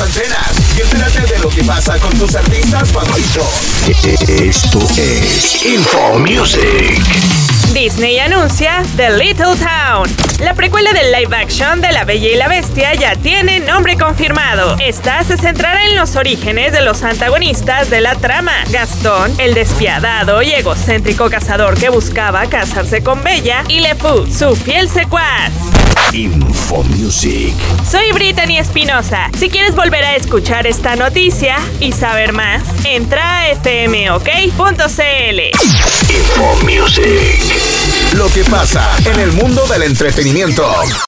antenas y entérate de lo que pasa con tus artistas favoritos. Esto es Info Music. Disney anuncia The Little Town. La precuela del live action de La Bella y la Bestia ya tiene nombre confirmado. Esta se centrará en los orígenes de los antagonistas de la trama. Gastón, el despiadado y egocéntrico cazador que buscaba casarse con Bella, y LeFou, su fiel secuaz. Info Music. Soy Brittany Espinosa. Si quieres volver a escuchar esta noticia y saber más, entra a fmok.cl. Info Music. Lo que pasa en el mundo del entretenimiento.